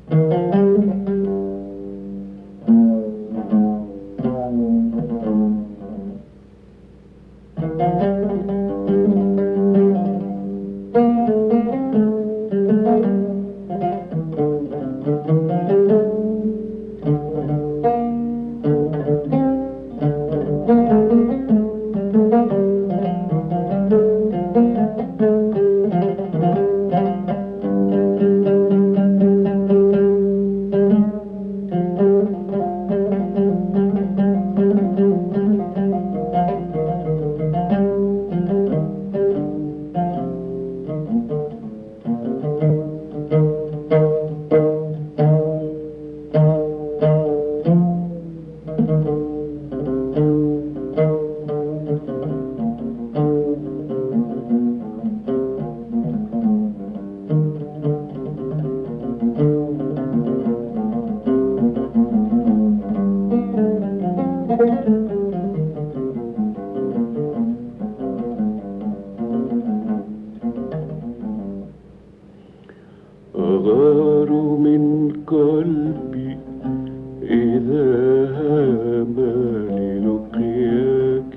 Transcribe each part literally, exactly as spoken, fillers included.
أغار من قلبي إذا هام للقياك،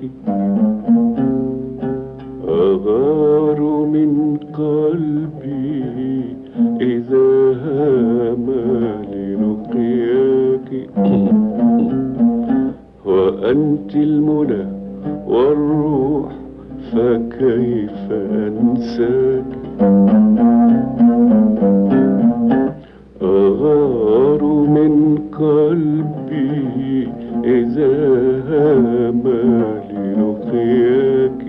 أغار من قلبي إذا هام للقياك، وأنت المنى والروح فكيف أنساك. أغار من قلبي إذا هام للقياك،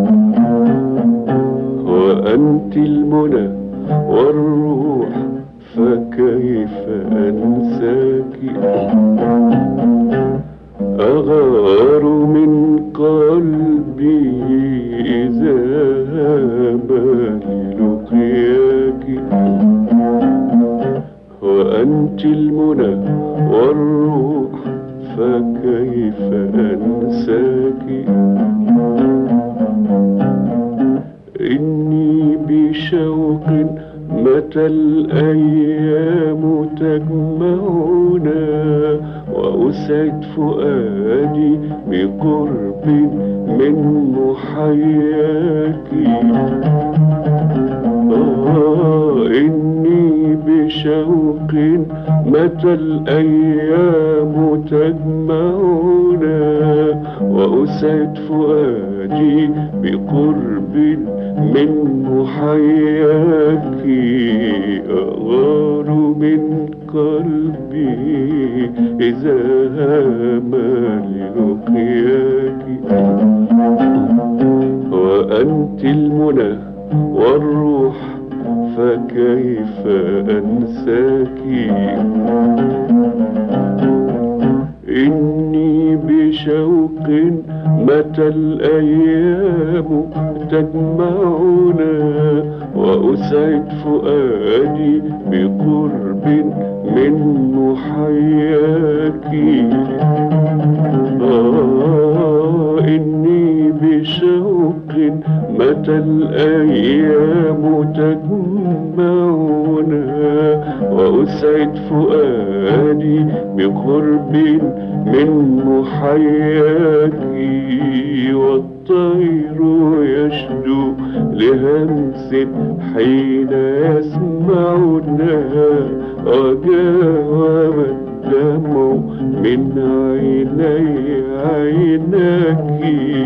وأنت المنى والروح فكيف أنساك. أغار من قلبي إذا هام للقياك، وأنت المنى والروح فكيف أنساك. إني بشوق متى الأيام تجمعنا، وأسعد فؤادي بقرب من محياك. آه إني بشوق متى الأيام تجمعنا، وأسعد فؤادي بقرب من محياك. أغار من قلبي إذا هام للقياك، وأنت المنى والروح فكيف أنساك. إني بشوق متى الأيام تجمعنا، وأسعد فؤادي بقرب من محياك. آه إني بشوق متى الأيام تجمعنا، وأسعد فؤادي بقرب من محياك. والطير يشدو لهمس حين يسمعنا، وجاوب الدمع من عيني عيناك.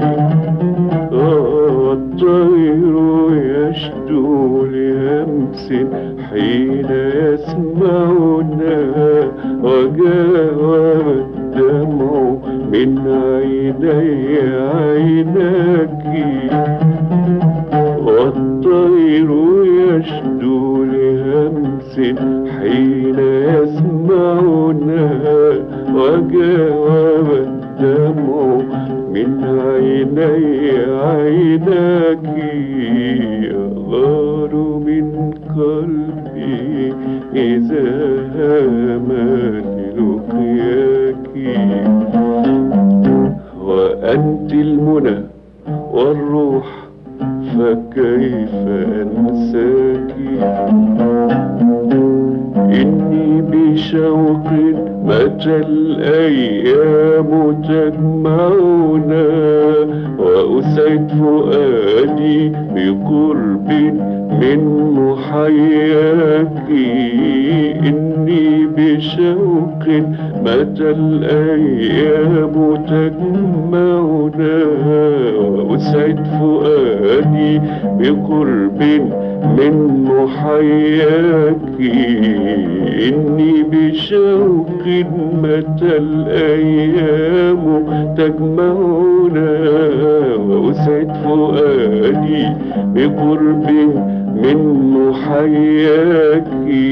الطير يشدو لهمس حين يسمعنا، وجاوب الدمع من عيني عيناك. والطير يشدو لهمس حين يسمعنا، وجاوب الدمع من عيني عيناك. أغار من قلبي إذا هام للقياك، وأنت المنى والروح فكيف أنساك. إني بشوق متى الأيام تجمعنا وأسعد فؤادي بقرب من محياك إني بشوق متى الأيام تجمعنا وأسعد فؤادي بقرب من محياك إني بشوق متى الأيام تجمعنا وأسعد فؤادي بقرب من محياك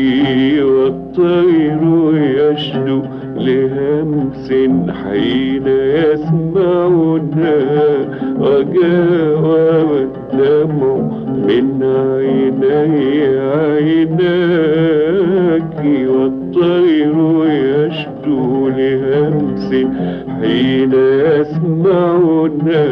والطير يشدو لهمس حين يسمعنا وجاوب الدمع من عيني عيناك والطير يشدو لهمس حين يسمعنا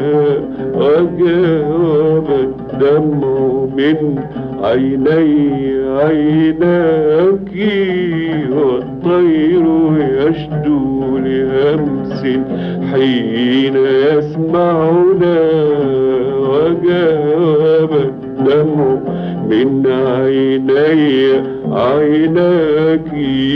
وجاوب الدمع من عيني عيناك والطير يشدو لهمس حين يسمعنا وجاب الدمع من عيني عيناك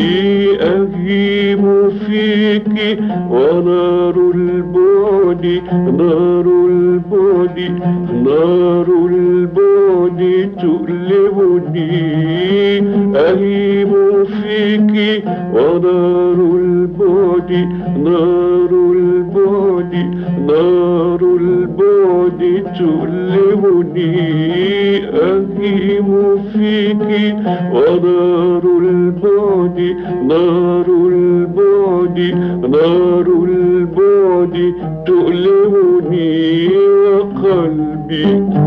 أهيم فيك ونار البعد نار البعد نار البعد تؤلمني أهيم فيك ونار البعد نار البعد نار البعد تؤلمني أهيم فيك ونار البعد نار البعد نار البعد تؤلمني وقلبي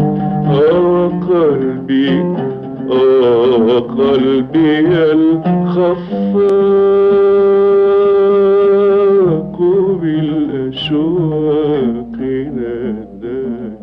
وقلبي وقلبي الخفاق بالأشواق ناداك.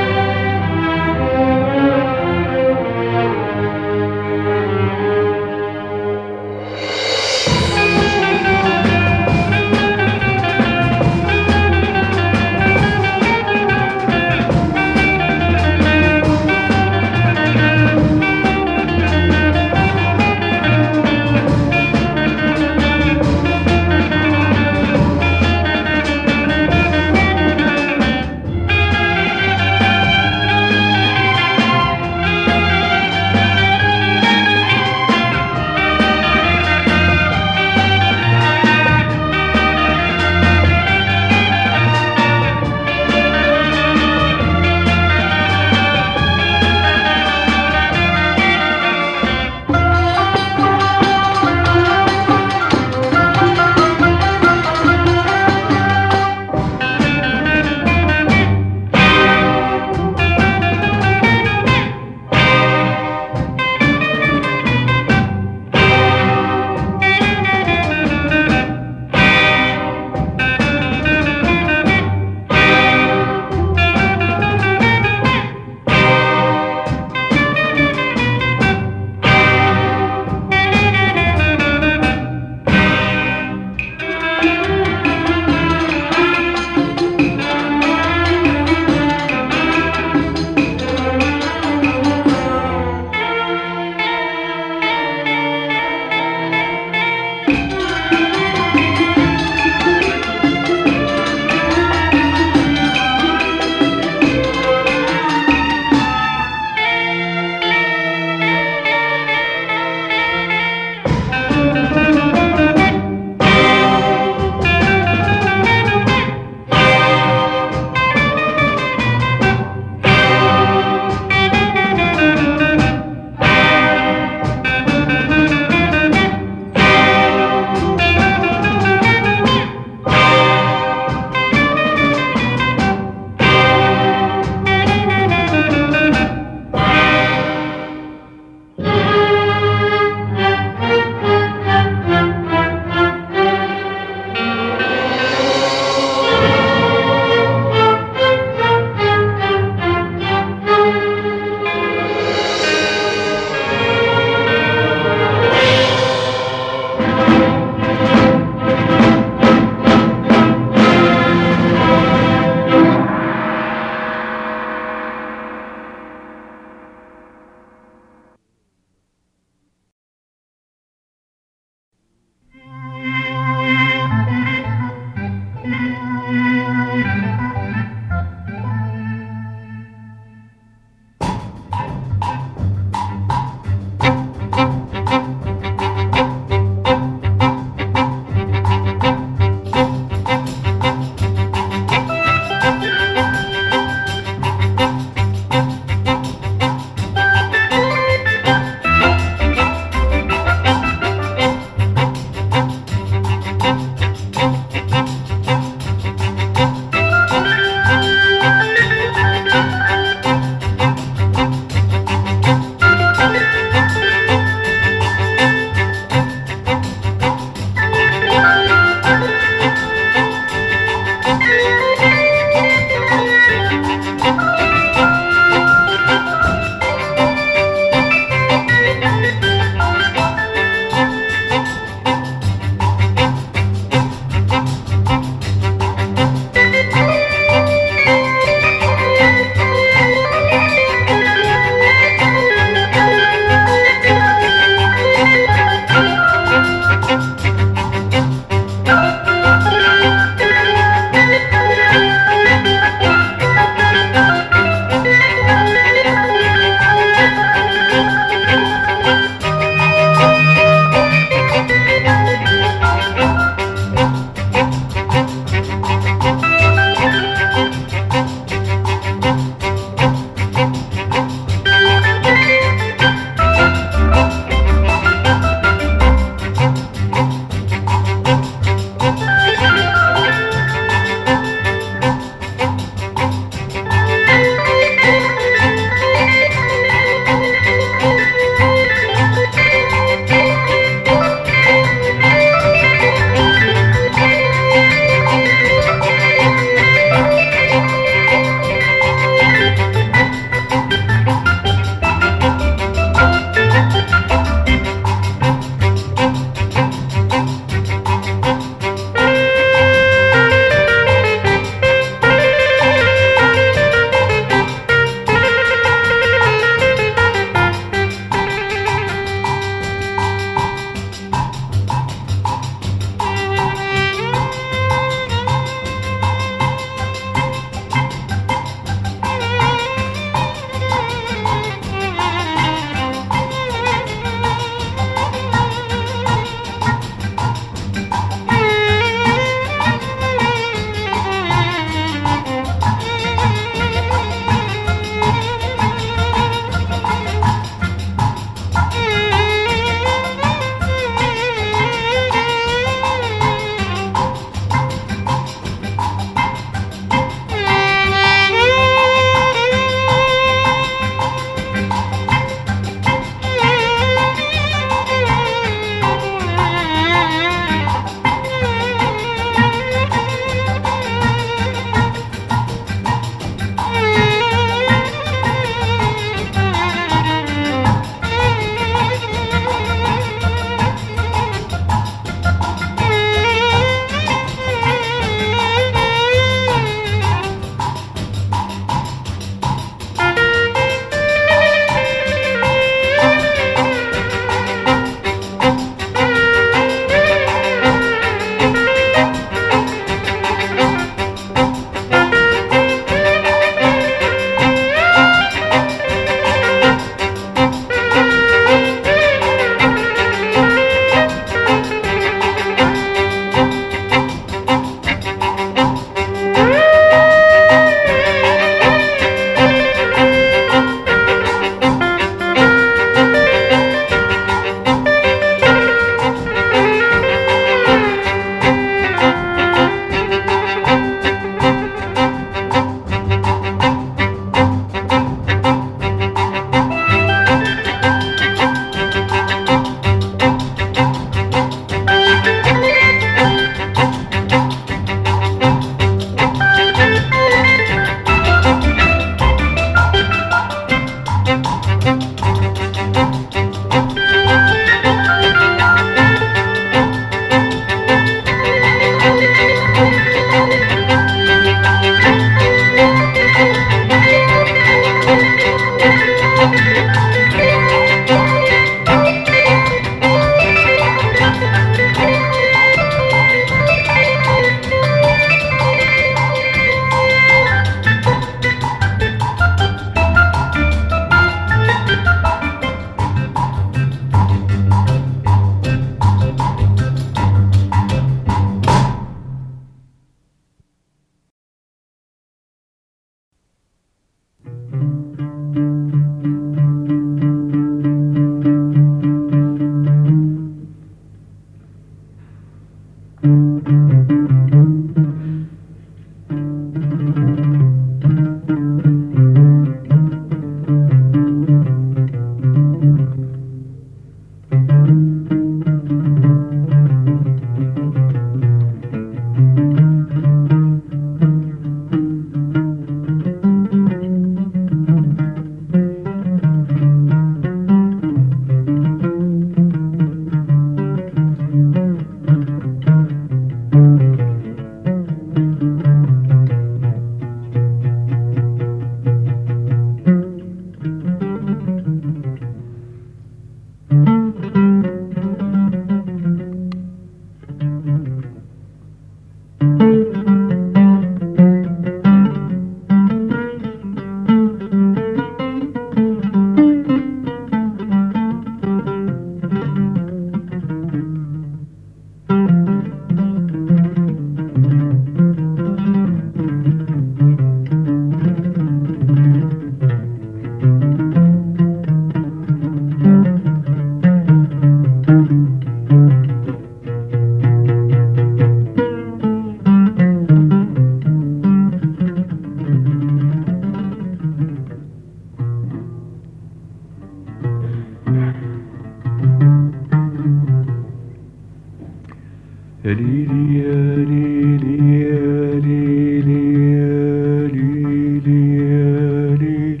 يا ليلي يا ليلي يا ليلي يا ليلي يا ليل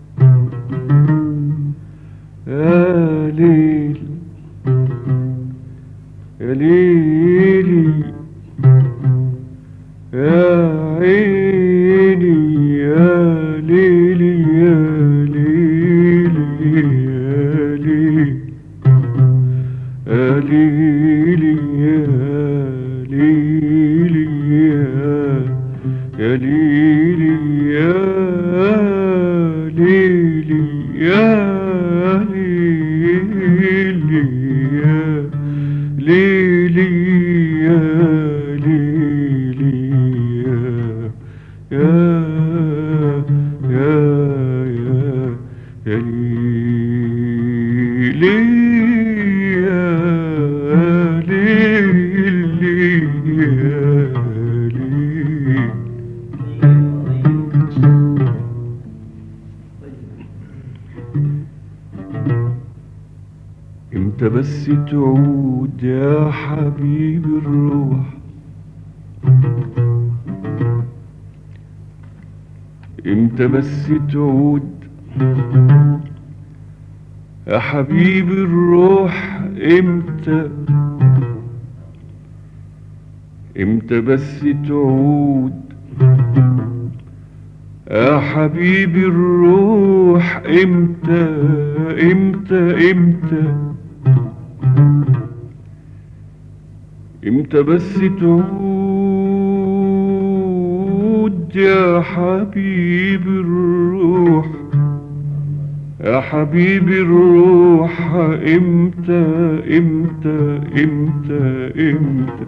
يا ليل يا ليلي يا عيني يا ليلي يا ليلي يا ليل يا ليلي يا ليلي يا ليلي يا ليلي يا ليلي يا ليلي يا ليلي يا يا يا يا ليلي يا ليلي يا ليلي. امتى بس تعود يا حبيب الروح، امتى بس تعود يا حبيب الروح، امتى امتى بس تعود يا حبيب الروح، امتى امتى امتى امتى بس تعود يا حبيب الروح، يا حبيب الروح، امتى امتى امتى امتى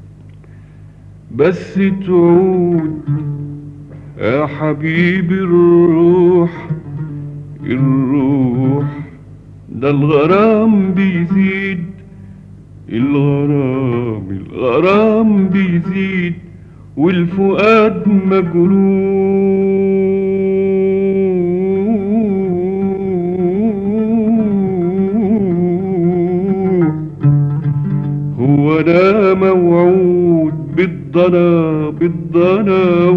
بس تعود يا حبيب الروح. الروح ده الغرام بيزيد، الغرام الغرام بيزيد، والفؤاد مجروح. هو انا موعود بالضنا بالضنا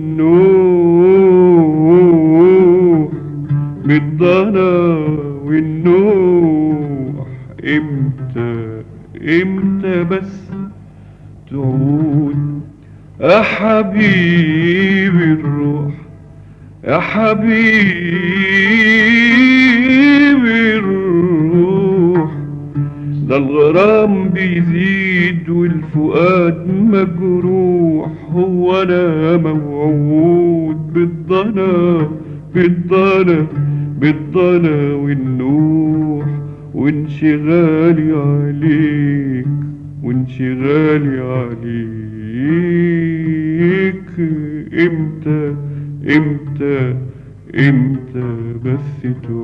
والنوح، بالضنا والنوح، امتى امتى بس تعود يا حبيب الروح، يا حبيب الروح ده الغرام بيزيد والفؤاد مجروح. هو انا موعود بالضنا بالضنا بالضنا والنوح، وانشغالي عليك وانشغالي عليك، امتى امتى امتى بس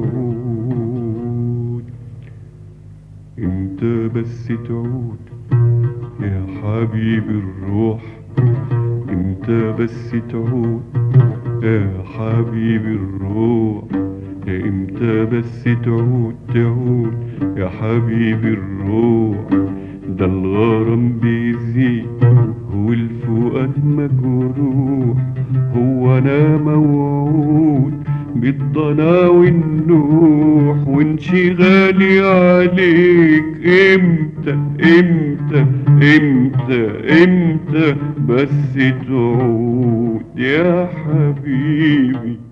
تعود، امتى بس تعود يا حبيب الروح، امتى بس تعود يا حبيب الروح، امتى بس تعود تعود يا حبيب الروح ده الغرام بيزيد والفؤاد مجروح. هو انا موعود بالضنا والنوح، وانشغالي عليك امتى امتى امتى امتى بس تعود يا حبيبي.